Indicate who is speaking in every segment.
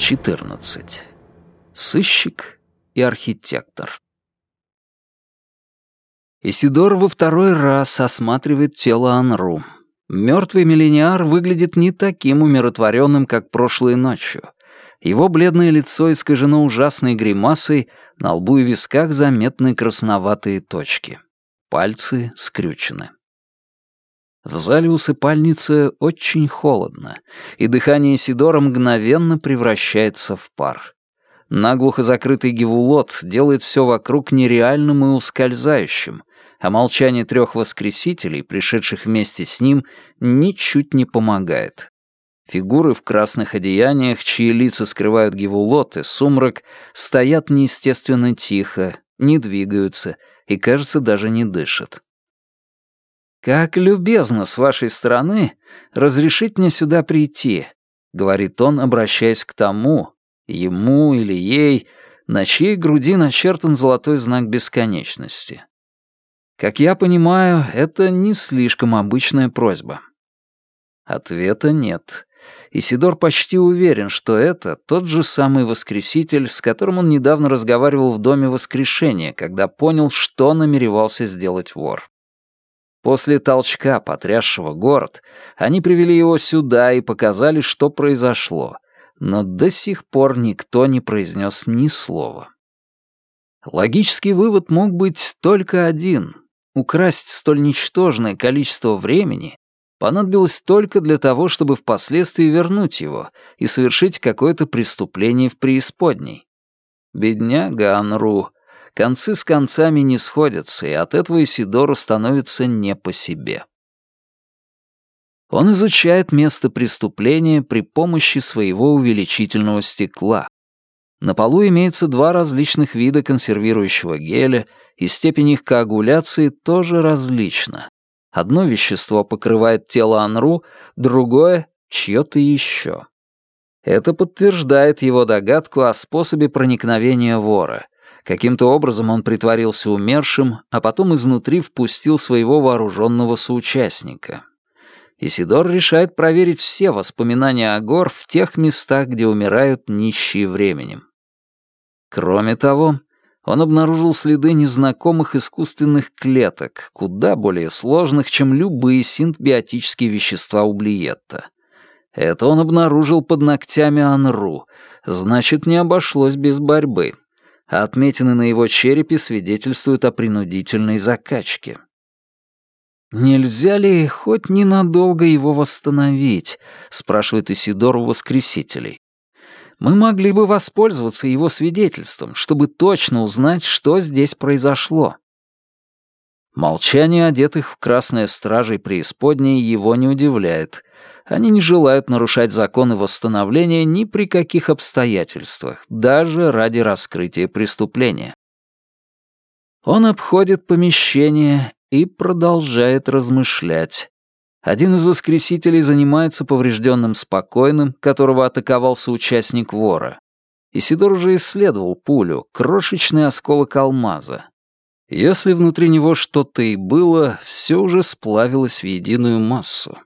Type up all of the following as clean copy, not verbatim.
Speaker 1: 14. Сыщик и архитектор. Исидор во второй раз осматривает тело Анру. Мертвый миллениар выглядит не таким умиротворенным, как прошлой ночью. Его бледное лицо искажено ужасной гримасой, на лбу и висках заметны красноватые точки. Пальцы скрючены. В зале усыпальницы очень холодно, и дыхание Исидора мгновенно превращается в пар. Наглухо закрытый гевулот делает все вокруг нереальным и ускользающим, а молчание 3 воскресителей, пришедших вместе с ним, ничуть не помогает. Фигуры в красных одеяниях, чьи лица скрывают гевулот и сумрак, стоят неестественно тихо, не двигаются и, кажется, даже не дышат. «Как любезно с вашей стороны разрешить мне сюда прийти», — говорит он, обращаясь к тому, ему или ей, на чьей груди начертан золотой знак бесконечности. Как я понимаю, это не слишком обычная просьба. Ответа нет. Исидор почти уверен, что это тот же самый Воскреситель, с которым он недавно разговаривал в Доме Воскрешения, когда понял, что намеревался сделать вор. После толчка, потрясшего город, они привели его сюда и показали, что произошло, но до сих пор никто не произнес ни слова. Логический вывод мог быть только один. Украсть столь ничтожное количество времени понадобилось только для того, чтобы впоследствии вернуть его и совершить какое-то преступление в преисподней. Бедняга Анру. Концы с концами не сходятся, и от этого Исидору становится не по себе. Он изучает место преступления при помощи своего увеличительного стекла. На полу имеется 2 различных вида консервирующего геля, и степень их коагуляции тоже различна. Одно вещество покрывает тело Анру, другое — чьё-то еще. Это подтверждает его догадку о способе проникновения вора. Каким-то образом он притворился умершим, а потом изнутри впустил своего вооруженного соучастника. Исидор решает проверить все воспоминания о Гор в тех местах, где умирают нищие временем. Кроме того, он обнаружил следы незнакомых искусственных клеток, куда более сложных, чем любые синтбиотические вещества Ублиетта. Это он обнаружил под ногтями Анру, значит, не обошлось без борьбы. А отметины на его черепе свидетельствуют о принудительной закачке. «Нельзя ли хоть ненадолго его восстановить?» — спрашивает Исидор у Воскресителей. «Мы могли бы воспользоваться его свидетельством, чтобы точно узнать, что здесь произошло». Молчание одетых в красное стражей преисподней его не удивляет. Они не желают нарушать законы восстановления ни при каких обстоятельствах, даже ради раскрытия преступления. Он обходит помещение и продолжает размышлять. Один из воскресителей занимается поврежденным спокойным, которого атаковал соучастник вора. Исидор уже исследовал пулю, крошечный осколок алмаза. Если внутри него что-то и было, все уже сплавилось в единую массу.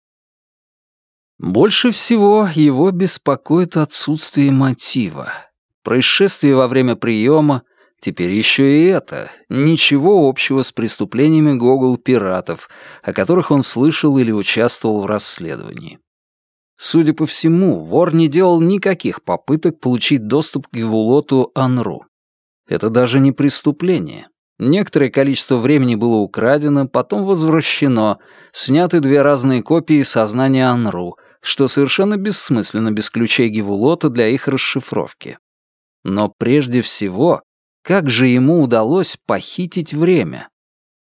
Speaker 1: Больше всего его беспокоит отсутствие мотива. Происшествие во время приема, теперь еще и это, ничего общего с преступлениями Гогол-пиратов, о которых он слышал или участвовал в расследовании. Судя по всему, вор не делал никаких попыток получить доступ к гевулоту Анру. Это даже не преступление. Некоторое количество времени было украдено, потом возвращено, сняты 2 разные копии сознания Анру, что совершенно бессмысленно без ключей гевулота для их расшифровки. Но прежде всего, как же ему удалось похитить время?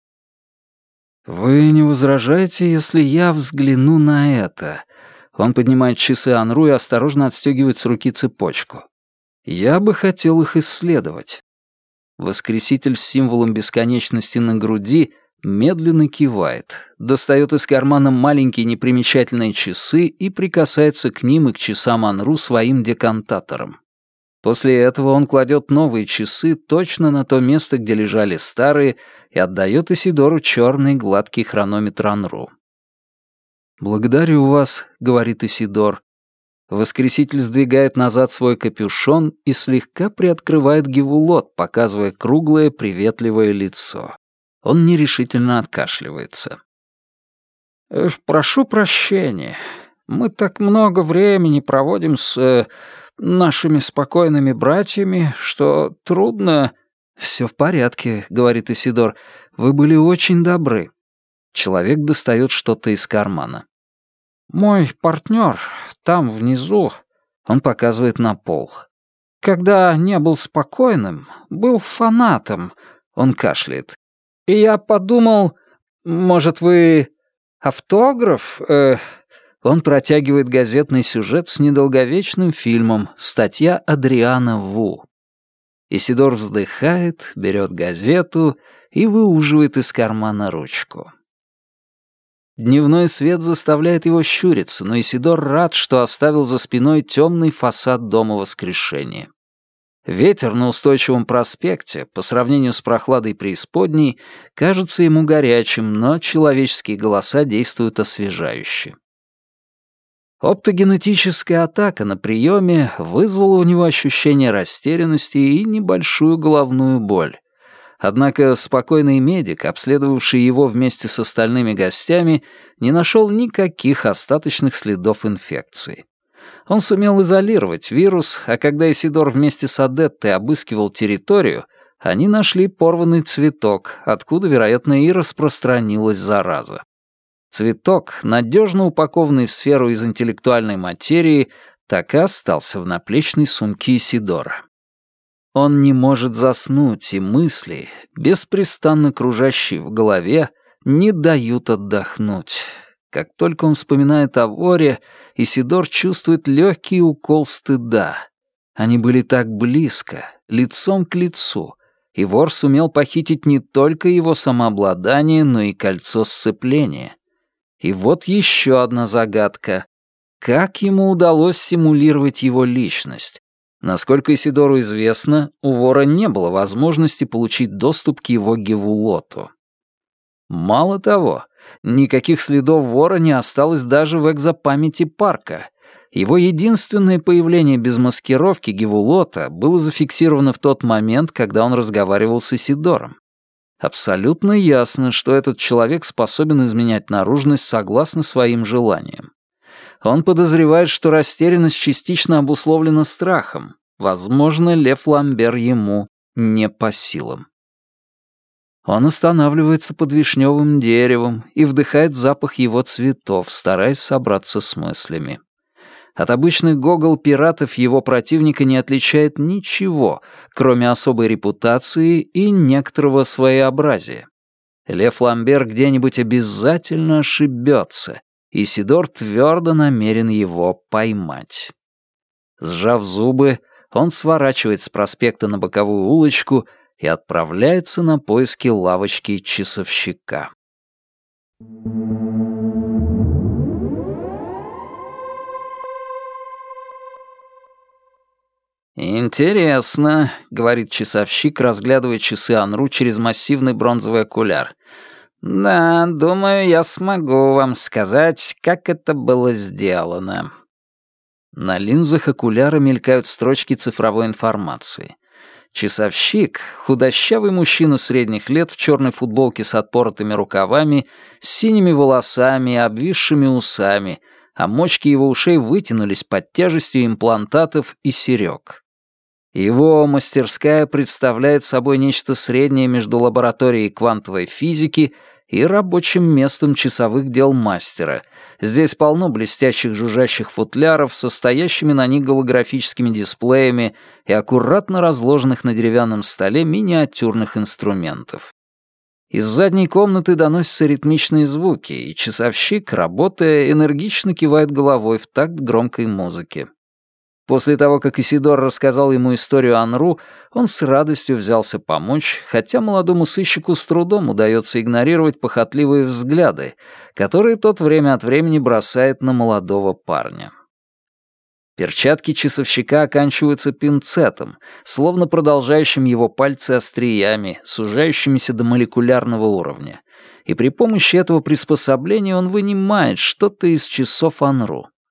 Speaker 1: «Вы не возражаете, если я взгляну на это?» Он поднимает часы Анру и осторожно отстегивает с руки цепочку. «Я бы хотел их исследовать». Воскреситель с символом бесконечности на груди медленно кивает, достает из кармана маленькие непримечательные часы и прикасается к ним и к часам Анру своим декантатором. После этого он кладет новые часы точно на то место, где лежали старые, и отдает Исидору черный гладкий хронометр Анру. «Благодарю вас», — говорит Исидор. Воскреситель сдвигает назад свой капюшон и слегка приоткрывает гивулот, показывая круглое приветливое лицо. Он нерешительно откашливается. «Прошу прощения. Мы так много времени проводим с нашими спокойными братьями, что трудно...» «Все в порядке», — говорит Исидор. «Вы были очень добры». Человек достает что-то из кармана. «Мой партнер там внизу», — он показывает на пол. «Когда не был спокойным, был фанатом», — он кашляет. «И я подумал, может, вы автограф?» Он протягивает газетный сюжет с недолговечным фильмом, статья Адриана Ву. Исидор вздыхает, берет газету и выуживает из кармана ручку. Дневной свет заставляет его щуриться, но Исидор рад, что оставил за спиной темный фасад Дома Воскрешения. Ветер на устойчивом проспекте, по сравнению с прохладой преисподней, кажется ему горячим, но человеческие голоса действуют освежающе. Оптогенетическая атака на приеме вызвала у него ощущение растерянности и небольшую головную боль. Однако спокойный медик, обследовавший его вместе с остальными гостями, не нашел никаких остаточных следов инфекции. Он сумел изолировать вирус, а когда Исидор вместе с Адеттой обыскивал территорию, они нашли порванный цветок, откуда, вероятно, и распространилась зараза. Цветок, надежно упакованный в сферу из интеллектуальной материи, так и остался в наплечной сумке Исидора. Он не может заснуть, и мысли, беспрестанно кружащие в голове, не дают отдохнуть. Как только он вспоминает о воре, Исидор чувствует легкий укол стыда. Они были так близко, лицом к лицу, и вор сумел похитить не только его самообладание, но и кольцо сцепления. И вот еще одна загадка. Как ему удалось симулировать его личность? Насколько Исидору известно, у вора не было возможности получить доступ к его гивулоту. Мало того, никаких следов вора не осталось даже в экзопамяти парка. Его единственное появление без маскировки гивулота было зафиксировано в тот момент, когда он разговаривал с Исидором. Абсолютно ясно, что этот человек способен изменять наружность согласно своим желаниям. Он подозревает, что растерянность частично обусловлена страхом. Возможно, Лев Ламбер ему не по силам. Он останавливается под вишневым деревом и вдыхает запах его цветов, стараясь собраться с мыслями. От обычных гогол-пиратов его противника не отличает ничего, кроме особой репутации и некоторого своеобразия. Лев Ламбер где-нибудь обязательно ошибется, и Исидор твердо намерен его поймать. Сжав зубы, он сворачивает с проспекта на боковую улочку и отправляется на поиски лавочки часовщика. «Интересно», — говорит часовщик, разглядывая часы Анру через массивный бронзовый окуляр. «Да, думаю, я смогу вам сказать, как это было сделано». На линзах окуляра мелькают строчки цифровой информации. Часовщик, худощавый мужчина средних лет в черной футболке с отпоротыми рукавами, с синими волосами и обвисшими усами, а мочки его ушей вытянулись под тяжестью имплантатов и серёг. Его мастерская представляет собой нечто среднее между лабораторией квантовой физики и рабочим местом часовых дел мастера. Здесь полно блестящих жужжащих футляров со стоящими на них голографическими дисплеями и аккуратно разложенных на деревянном столе миниатюрных инструментов. Из задней комнаты доносятся ритмичные звуки, и часовщик, работая, энергично кивает головой в такт громкой музыки. После того, как Исидор рассказал ему историю Анру, он с радостью взялся помочь, хотя молодому сыщику с трудом удается игнорировать похотливые взгляды, которые тот время от времени бросает на молодого парня. Перчатки часовщика оканчиваются пинцетом, словно продолжающим его пальцы остриями, сужающимися до молекулярного уровня, и при помощи этого приспособления он вынимает что-то из часов Анру.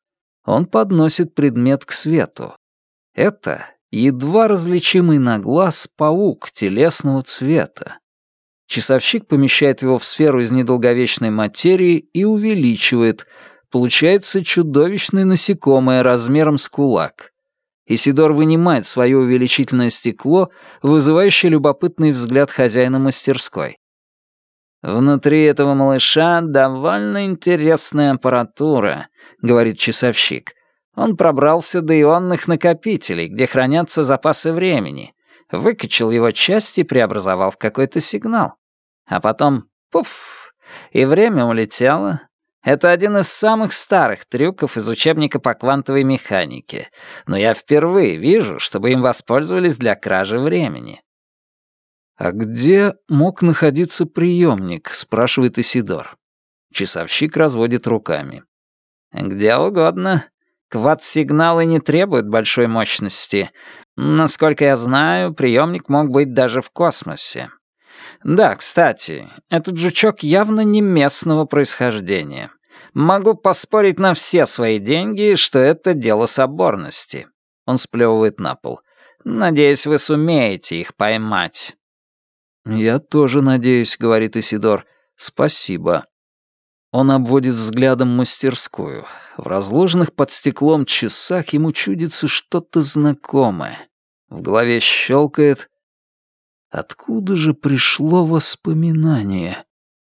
Speaker 1: Он подносит предмет к свету. Это едва различимый на глаз паук телесного цвета. Часовщик помещает его в сферу из недолговечной материи и увеличивает. Получается чудовищное насекомое размером с кулак. Исидор вынимает свое увеличительное стекло, вызывающее любопытный взгляд хозяина мастерской. «Внутри этого малыша довольно интересная аппаратура», — говорит часовщик. «Он пробрался до ионных накопителей, где хранятся запасы времени, выкачал его части и преобразовал в какой-то сигнал. А потом — пуф! И время улетело. Это один из самых старых трюков из учебника по квантовой механике, но я впервые вижу, чтобы им воспользовались для кражи времени». «А где мог находиться приемник?» — спрашивает Исидор. Часовщик разводит руками. «Где угодно. Квад-сигналы не требуют большой мощности. Насколько я знаю, приемник мог быть даже в космосе. Да, кстати, этот жучок явно не местного происхождения. Могу поспорить на все свои деньги, что это дело соборности». Он сплевывает на пол. «Надеюсь, вы сумеете их поймать». «Я тоже надеюсь», — говорит Исидор. «Спасибо». Он обводит взглядом мастерскую. В разложенных под стеклом часах ему чудится что-то знакомое. В голове щелкает. Откуда же пришло воспоминание?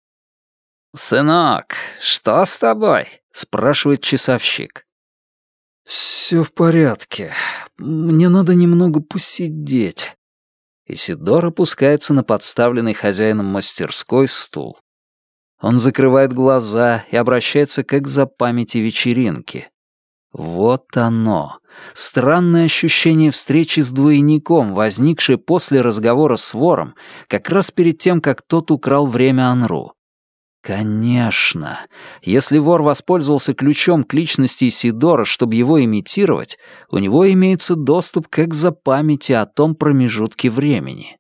Speaker 1: «Сынок, что с тобой?» — спрашивает часовщик. «Все в порядке. Мне надо немного посидеть». Исидор опускается на подставленный хозяином мастерской стул. Он закрывает глаза и обращается к экзопамяти вечеринки. Вот оно, странное ощущение встречи с двойником, возникшее после разговора с вором, как раз перед тем, как тот украл время Анру. Конечно, если вор воспользовался ключом к личности Исидора, чтобы его имитировать, у него имеется доступ к экзопамяти о том промежутке времени.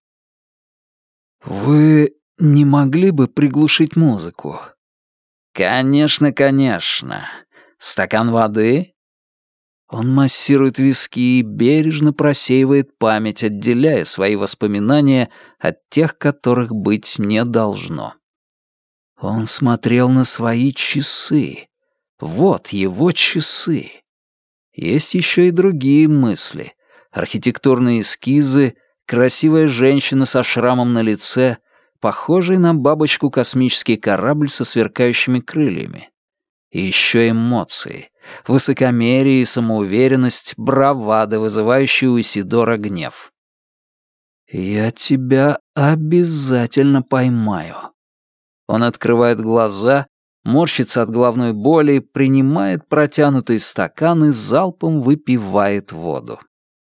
Speaker 1: «Вы не могли бы приглушить музыку?» «Конечно, конечно. Стакан воды?» Он массирует виски и бережно просеивает память, отделяя свои воспоминания от тех, которых быть не должно. Он смотрел на свои часы. Вот его часы. Есть еще и другие мысли. Архитектурные эскизы, красивая женщина со шрамом на лице, похожий на бабочку космический корабль со сверкающими крыльями. И еще эмоции. Высокомерие и самоуверенность, бравада, вызывающие у Исидора гнев. «Я тебя обязательно поймаю». Он открывает глаза, морщится от головной боли, принимает протянутый стакан и залпом выпивает воду.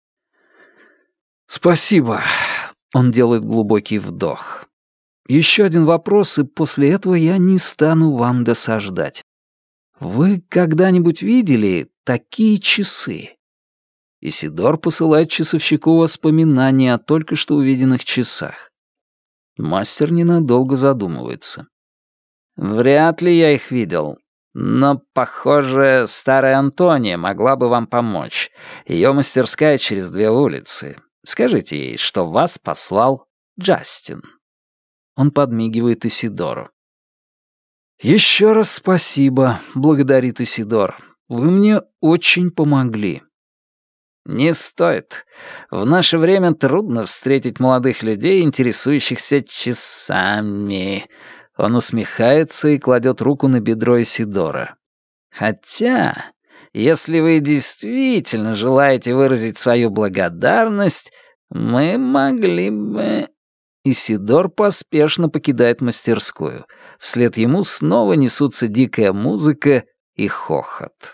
Speaker 1: «Спасибо», — он делает глубокий вдох. «Еще один вопрос, и после этого я не стану вам досаждать. Вы когда-нибудь видели такие часы?» Исидор посылает часовщику воспоминания о только что увиденных часах. Мастер ненадолго задумывается. «Вряд ли я их видел. Но, похоже, старая Антония могла бы вам помочь. Ее мастерская через 2 улицы. Скажите ей, что вас послал Джастин». Он подмигивает Исидору. «Еще раз спасибо», — благодарит Исидор. «Вы мне очень помогли». «Не стоит. В наше время трудно встретить молодых людей, интересующихся часами». Он усмехается и кладет руку на бедро Исидора. «Хотя, если вы действительно желаете выразить свою благодарность, мы могли бы...» Исидор поспешно покидает мастерскую. Вслед ему снова несутся дикая музыка и хохот.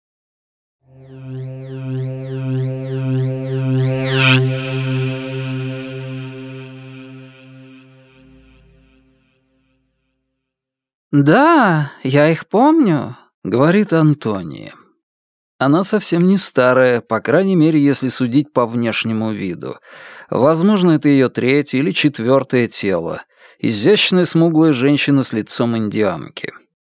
Speaker 1: «Да, я их помню», — говорит Антония. Она совсем не старая, по крайней мере, если судить по внешнему виду. Возможно, это ее 3-е или 4-е тело. Изящная смуглая женщина с лицом индианки.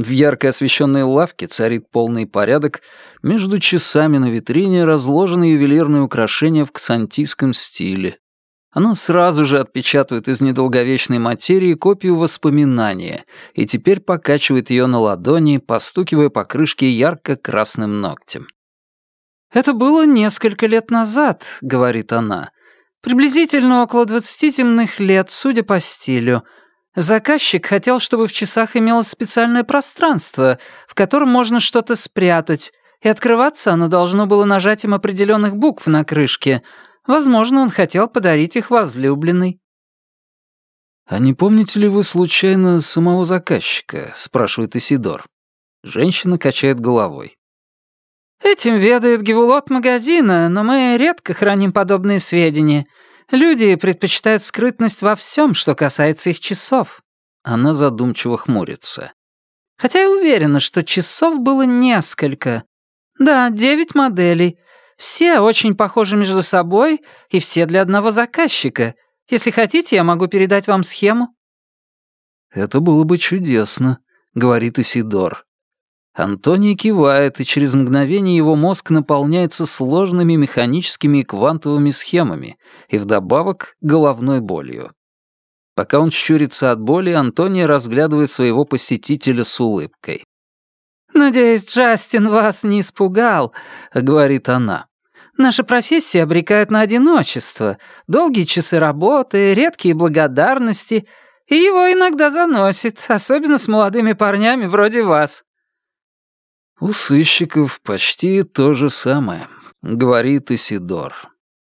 Speaker 1: В ярко освещенной лавке царит полный порядок, между часами на витрине разложены ювелирные украшения в ксантийском стиле. Она сразу же отпечатывает из недолговечной материи копию воспоминания и теперь покачивает ее на ладони, постукивая по крышке ярко-красным ногтем. «Это было несколько лет назад», — говорит она. «Приблизительно около 20 земных лет, судя по стилю. Заказчик хотел, чтобы в часах имелось специальное пространство, в котором можно что-то спрятать, и открываться оно должно было нажатием определенных букв на крышке. Возможно, он хотел подарить их возлюбленной». «А не помните ли вы случайно самого заказчика?» — спрашивает Исидор. Женщина качает головой. «Этим ведает Гевулот магазина, но мы редко храним подобные сведения. Люди предпочитают скрытность во всем, что касается их часов». Она задумчиво хмурится. «Хотя я уверена, что часов было несколько. Да, 9 моделей. Все очень похожи между собой, и все для одного заказчика. Если хотите, я могу передать вам схему». «Это было бы чудесно», — говорит Исидор. Антоний кивает, и через мгновение его мозг наполняется сложными механическими и квантовыми схемами, и вдобавок головной болью. Пока он щурится от боли, Антоний разглядывает своего посетителя с улыбкой. «Надеюсь, Джастин вас не испугал», — говорит она. «Наша профессия обрекает на одиночество, долгие часы работы, редкие благодарности, и его иногда заносит, особенно с молодыми парнями вроде вас». «У сыщиков почти то же самое», — говорит Исидор.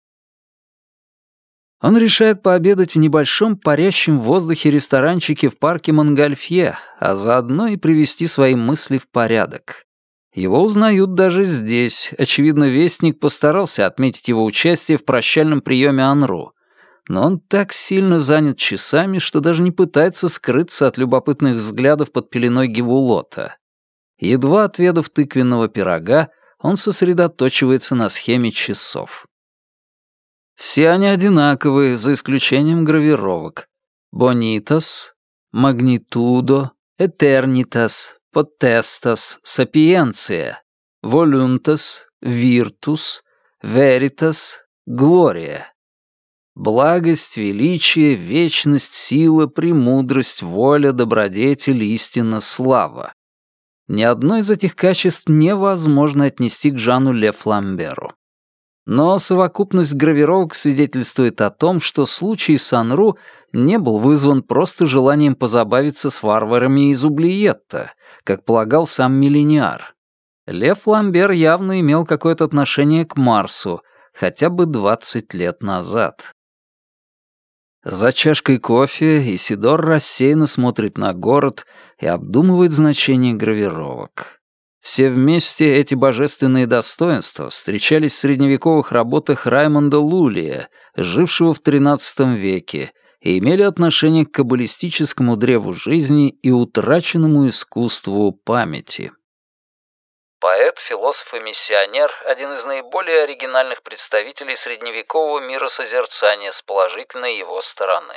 Speaker 1: Он решает пообедать в небольшом парящем в воздухе ресторанчике в парке Монгольфье, а заодно и привести свои мысли в порядок. Его узнают даже здесь. Очевидно, Вестник постарался отметить его участие в прощальном приеме Анру. Но он так сильно занят часами, что даже не пытается скрыться от любопытных взглядов под пеленой Гевулота. Едва отведав тыквенного пирога, он сосредоточивается на схеме часов. Все они одинаковые, за исключением гравировок. Bonitas, Magnitudo, Eternitas, Potestas, Sapientia, Voluntas, Virtus, Veritas, Gloria. Благость, величие, вечность, сила, премудрость, воля, добродетель, истина, слава. Ни одно из этих качеств невозможно отнести к Жану Ле Фламберу. Но совокупность гравировок свидетельствует о том, что случай с Анру не был вызван просто желанием позабавиться с варварами из Ублиетта, как полагал сам Миллениар. Ле Фламбер явно имел какое-то отношение к Марсу, хотя бы 20 лет назад. За чашкой кофе Исидор рассеянно смотрит на город и обдумывает значение гравировок. Все вместе эти божественные достоинства встречались в средневековых работах Раймонда Лулия, жившего в XIII веке, и имели отношение к каббалистическому древу жизни и утраченному искусству памяти. Поэт, философ и миссионер — один из наиболее оригинальных представителей средневекового миросозерцания с положительной его стороны.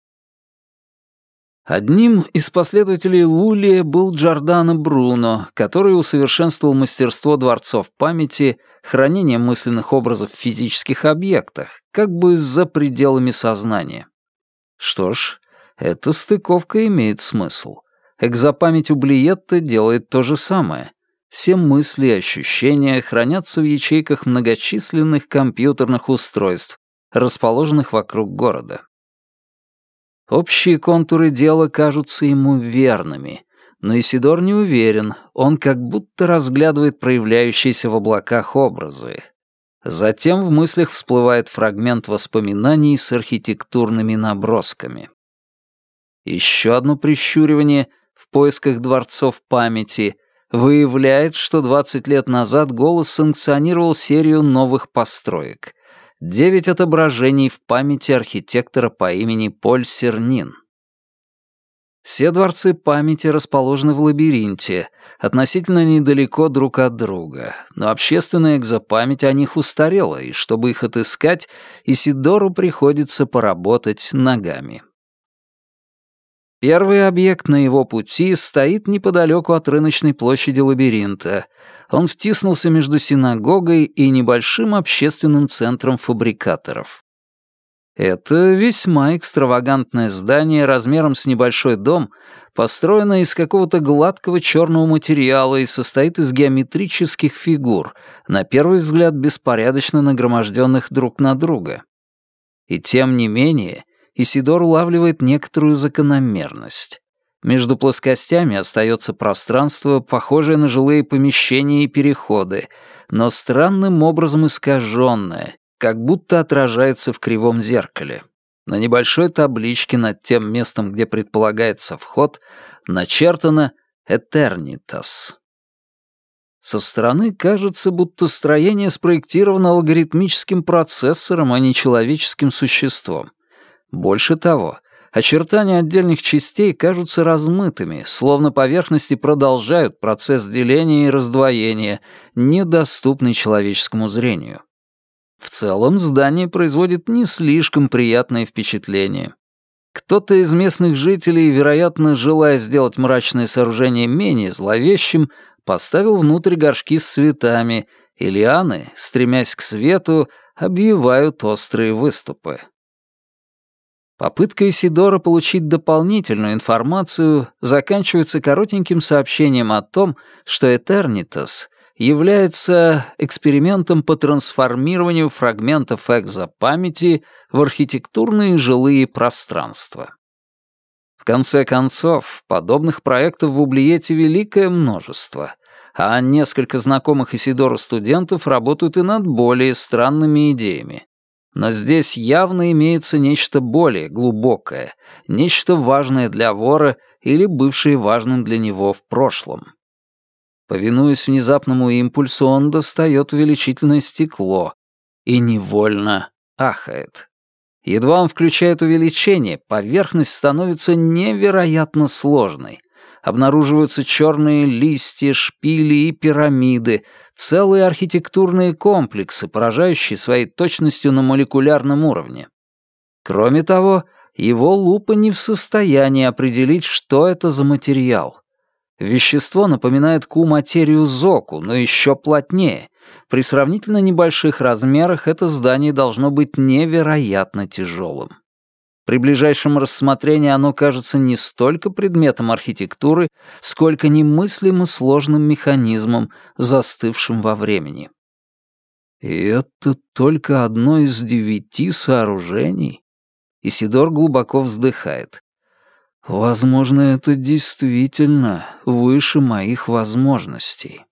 Speaker 1: Одним из последователей Лулия был Джордано Бруно, который усовершенствовал мастерство дворцов памяти, хранение мысленных образов в физических объектах, как бы за пределами сознания. Что ж, эта стыковка имеет смысл. Экзопамять Ублиетта делает то же самое. Все мысли и ощущения хранятся в ячейках многочисленных компьютерных устройств, расположенных вокруг города. Общие контуры дела кажутся ему верными, но Исидор не уверен, он как будто разглядывает проявляющиеся в облаках образы. Затем в мыслях всплывает фрагмент воспоминаний с архитектурными набросками. Еще одно прищуривание в поисках дворцов памяти выявляет, что 20 лет назад голос санкционировал серию новых построек. 9 отображений в памяти архитектора по имени Поль Сернин. Все дворцы памяти расположены в лабиринте, относительно недалеко друг от друга, но общественная экзопамять о них устарела, и чтобы их отыскать, Исидору приходится поработать ногами. Первый объект на его пути стоит неподалеку от рыночной площади лабиринта. Он втиснулся между синагогой и небольшим общественным центром фабрикаторов. Это весьма экстравагантное здание размером с небольшой дом, построено из какого-то гладкого черного материала и состоит из геометрических фигур, на первый взгляд беспорядочно нагроможденных друг на друга. И тем не менее, Исидор улавливает некоторую закономерность. Между плоскостями остается пространство, похожее на жилые помещения и переходы, но странным образом искаженное, как будто отражается в кривом зеркале. На небольшой табличке над тем местом, где предполагается вход, начертано «Этернитас». Со стороны кажется, будто строение спроектировано алгоритмическим процессором, а не человеческим существом. Больше того, очертания отдельных частей кажутся размытыми, словно поверхности продолжают процесс деления и раздвоения, недоступный человеческому зрению. В целом, здание производит не слишком приятное впечатление. Кто-то из местных жителей, вероятно, желая сделать мрачное сооружение менее зловещим, поставил внутрь горшки с цветами, и лианы, стремясь к свету, обвивают острые выступы. Попытка Исидора получить дополнительную информацию заканчивается коротеньким сообщением о том, что Этернитас является экспериментом по трансформированию фрагментов экзопамяти в архитектурные жилые пространства. В конце концов, подобных проектов в Ублиете великое множество, а несколько знакомых Исидору студентов работают и над более странными идеями. Но здесь явно имеется нечто более глубокое, нечто важное для вора или бывшее важным для него в прошлом. Повинуясь внезапному импульсу, он достает увеличительное стекло и невольно ахает. Едва он включает увеличение, поверхность становится невероятно сложной. Обнаруживаются черные листья, шпили и пирамиды, целые архитектурные комплексы, поражающие своей точностью на молекулярном уровне. Кроме того, его лупа не в состоянии определить, что это за материал. Вещество напоминает материю Зоку, но еще плотнее. При сравнительно небольших размерах это здание должно быть невероятно тяжелым. При ближайшем рассмотрении оно кажется не столько предметом архитектуры, сколько немыслимо сложным механизмом, застывшим во времени. И это только одно из 9 сооружений? Исидор глубоко вздыхает. Возможно, это действительно выше моих возможностей.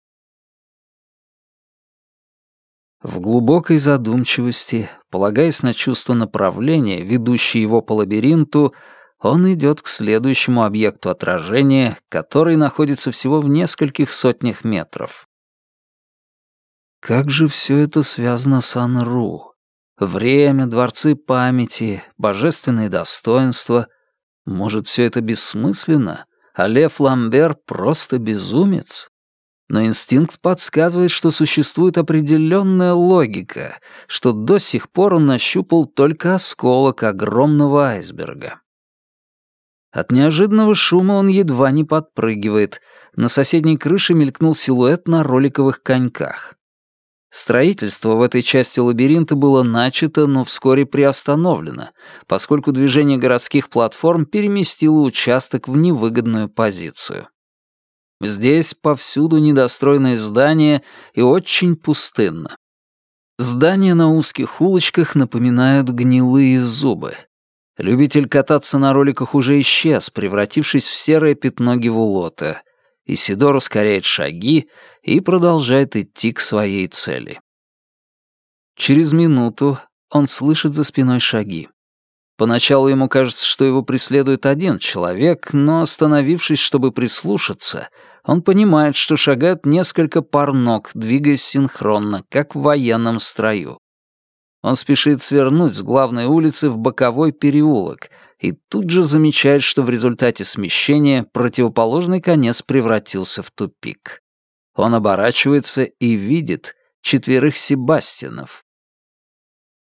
Speaker 1: В глубокой задумчивости, полагаясь на чувство направления, ведущее его по лабиринту, он идет к следующему объекту отражения, который находится всего в нескольких сотнях метров. Как же все это связано с Анру? Время, дворцы памяти, божественные достоинства. Может, все это бессмысленно, а Лев Ламбер просто безумец? Но инстинкт подсказывает, что существует определенная логика, что до сих пор он нащупал только осколок огромного айсберга. От неожиданного шума он едва не подпрыгивает. На соседней крыше мелькнул силуэт на роликовых коньках. Строительство в этой части лабиринта было начато, но вскоре приостановлено, поскольку движение городских платформ переместило участок в невыгодную позицию. Здесь повсюду недостроенные здания и очень пустынно. Здания на узких улочках напоминают гнилые зубы. Любитель кататься на роликах уже исчез, превратившись в серое пятно Гевулота. Исидор ускоряет шаги и продолжает идти к своей цели. Через минуту он слышит за спиной шаги. Поначалу ему кажется, что его преследует один человек, но, остановившись, чтобы прислушаться, он понимает, что шагают несколько пар ног, двигаясь синхронно, как в военном строю. Он спешит свернуть с главной улицы в боковой переулок и тут же замечает, что в результате смещения противоположный конец превратился в тупик. Он оборачивается и видит 4 Себастьянов.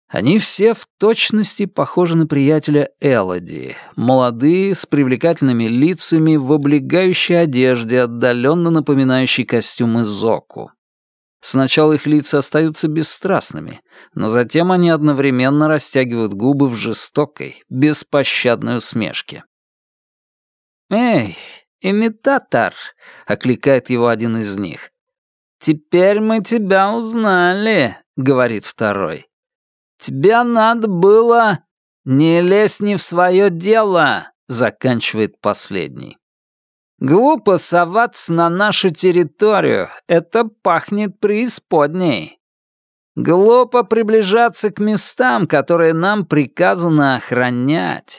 Speaker 1: Они все в точности похожи на приятеля Элоди, молодые, с привлекательными лицами, в облегающей одежде, отдаленно напоминающей костюмы Зоку. Сначала их лица остаются бесстрастными, но затем они одновременно растягивают губы в жестокой, беспощадной усмешке. «Эй, имитатор!» — окликает его один из них. «Теперь мы тебя узнали», — говорит второй. «Тебе надо было... Не лезь не в свое дело», — заканчивает последний. «Глупо соваться на нашу территорию, это пахнет преисподней. Глупо приближаться к местам, которые нам приказано охранять».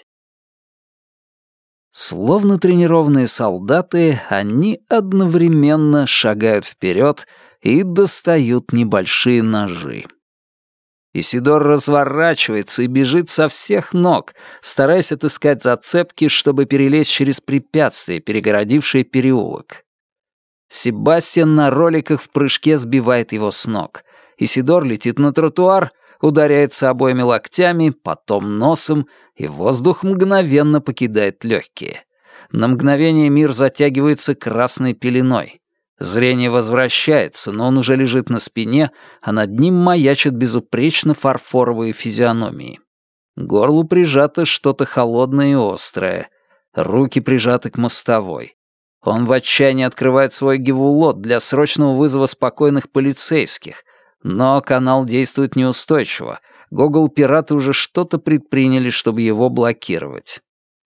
Speaker 1: Словно тренированные солдаты, они одновременно шагают вперед и достают небольшие ножи. Исидор разворачивается и бежит со всех ног, стараясь отыскать зацепки, чтобы перелезть через препятствие, перегородившее переулок. Себастьян на роликах в прыжке сбивает его с ног. Исидор летит на тротуар, ударяется обоими локтями, потом носом, и воздух мгновенно покидает легкие. На мгновение мир затягивается красной пеленой. Зрение возвращается, но он уже лежит на спине, а над ним маячат безупречно фарфоровые физиономии. К горлу прижато что-то холодное и острое. Руки прижаты к мостовой. Он в отчаянии открывает свой гевулот для срочного вызова спокойных полицейских, но канал действует неустойчиво. Гогл-пираты уже что-то предприняли, чтобы его блокировать.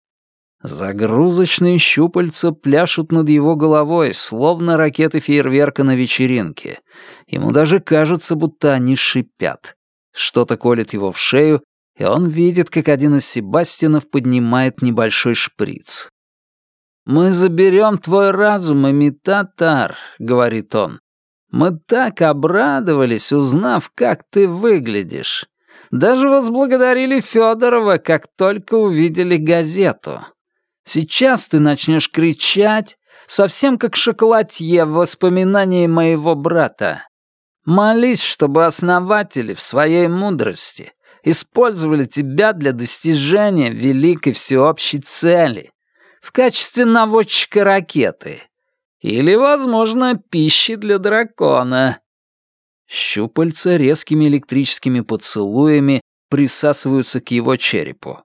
Speaker 1: Загрузочные щупальца пляшут над его головой, словно ракеты фейерверка на вечеринке. Ему даже кажется, будто они шипят. Что-то колет его в шею, и он видит, как один из Себастьянов поднимает небольшой шприц. «Мы заберем твой разум, имитатор», — говорит он. «Мы так обрадовались, узнав, как ты выглядишь. Даже возблагодарили Федорова, как только увидели газету. Сейчас ты начнешь кричать, совсем как шоколадье в воспоминании моего брата. Молись, чтобы основатели в своей мудрости использовали тебя для достижения великой всеобщей цели в качестве наводчика ракеты или, возможно, пищи для дракона». Щупальца резкими электрическими поцелуями присасываются к его черепу.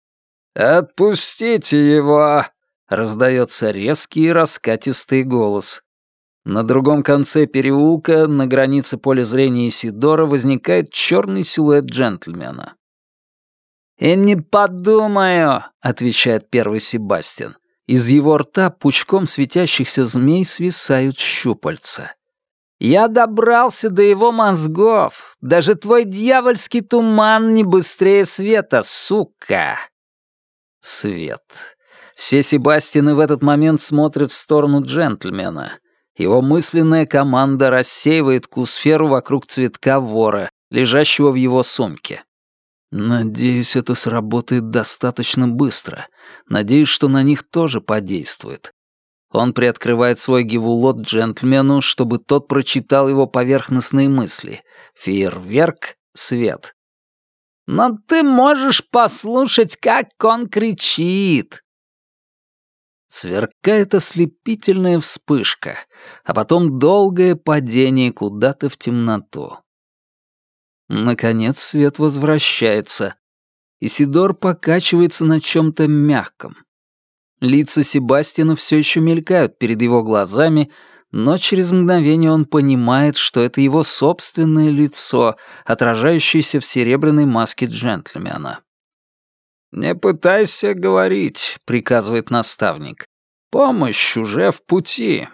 Speaker 1: «Отпустите его!» — раздается резкий и раскатистый голос. На другом конце переулка, на границе поля зрения Исидора, возникает черный силуэт джентльмена. «И не подумаю!» — отвечает первый Себастьян. Из его рта пучком светящихся змей свисают щупальца. «Я добрался до его мозгов. Даже твой дьявольский туман не быстрее света, сука!» Свет. Все Себастьяны в этот момент смотрят в сторону джентльмена. Его мысленная команда рассеивает Q-сферу вокруг цветка вора, лежащего в его сумке. Надеюсь, это сработает достаточно быстро. Надеюсь, что на них тоже подействует. Он приоткрывает свой гевулот джентльмену, чтобы тот прочитал его поверхностные мысли. Фейерверк, свет. «Но ты можешь послушать, как он кричит!» Сверкает ослепительная вспышка, а потом долгое падение куда-то в темноту. Наконец свет возвращается. Исидор покачивается на чем-то мягком. Лица Себастьяна все еще мелькают перед его глазами, но через мгновение он понимает, что это его собственное лицо, отражающееся в серебряной маске джентльмена. «Не пытайся говорить», — приказывает наставник. «Помощь уже в пути».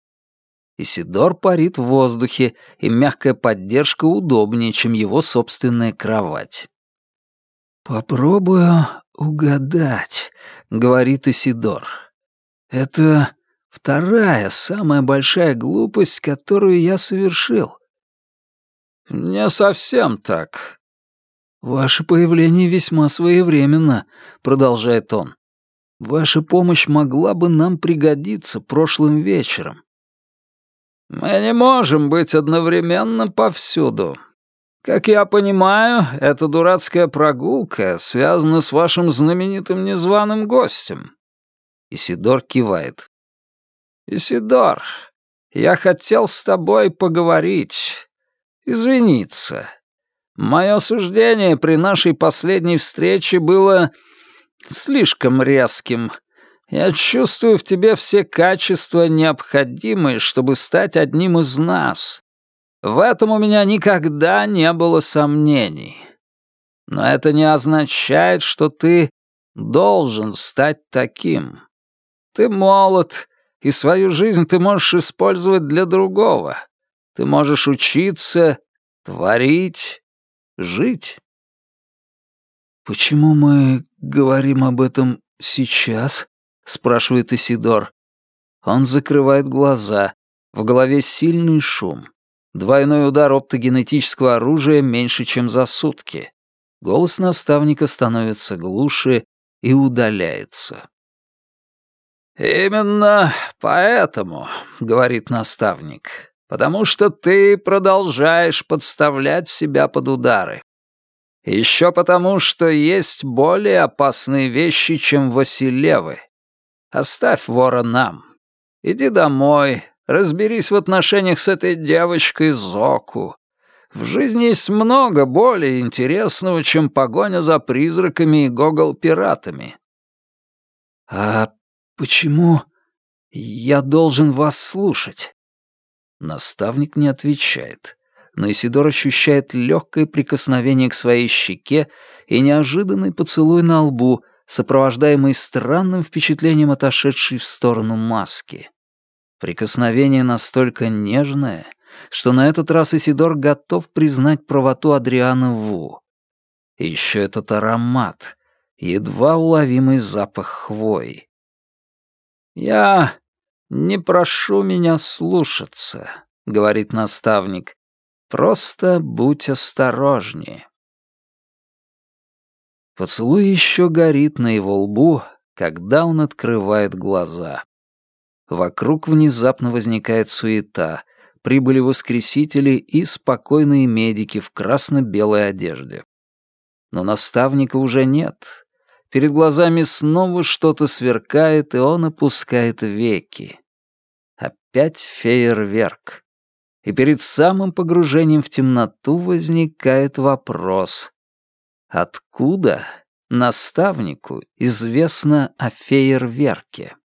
Speaker 1: Исидор парит в воздухе, и мягкая поддержка удобнее, чем его собственная кровать. «Попробую угадать», — говорит Исидор. «Это вторая, самая большая глупость, которую я совершил». «Не совсем так». «Ваше появление весьма своевременно», — продолжает он. «Ваша помощь могла бы нам пригодиться прошлым вечером». «Мы не можем быть одновременно повсюду.
Speaker 2: Как я понимаю, эта дурацкая прогулка связана с вашим знаменитым незваным гостем».
Speaker 1: Исидор кивает.
Speaker 2: «Исидор, я хотел с тобой поговорить, извиниться. Мое суждение при нашей последней встрече было слишком резким. Я чувствую в тебе все качества, необходимые, чтобы стать одним из нас. В этом у меня никогда не было сомнений. Но это не означает, что ты должен стать таким. Ты молод, и свою жизнь ты можешь использовать для другого. Ты можешь учиться, творить, жить».
Speaker 1: «Почему мы говорим об этом сейчас?» — спрашивает Исидор. Он закрывает глаза. В голове сильный шум. Двойной удар оптогенетического оружия меньше, чем за сутки. Голос наставника становится глуше и удаляется.
Speaker 2: «Именно поэтому, — говорит наставник, — потому что ты продолжаешь подставлять себя под удары. Еще потому, что есть более опасные вещи, чем Василевы. Оставь вора нам. Иди домой, разберись в отношениях с этой девочкой Зоку. В жизни есть много более интересного, чем погоня за призраками и гогол-пиратами».
Speaker 1: «А почему я должен вас слушать?» Наставник не отвечает, но Исидор ощущает легкое прикосновение к своей щеке и неожиданный поцелуй на лбу, сопровождаемый странным впечатлением отошедшей в сторону маски. Прикосновение настолько нежное, что на этот раз Исидор готов признать правоту Адриана Ву. И еще этот аромат, едва уловимый запах хвои.
Speaker 2: «Я не прошу меня слушаться», — говорит наставник. «Просто будь осторожнее».
Speaker 1: Поцелуй еще горит на его лбу, когда он открывает глаза. Вокруг внезапно возникает суета. Прибыли воскресители и спокойные медики в красно-белой одежде. Но наставника уже нет. Перед глазами снова что-то сверкает, и он опускает веки. Опять фейерверк. И перед самым погружением в темноту возникает вопрос. Откуда наставнику известно о фейерверке?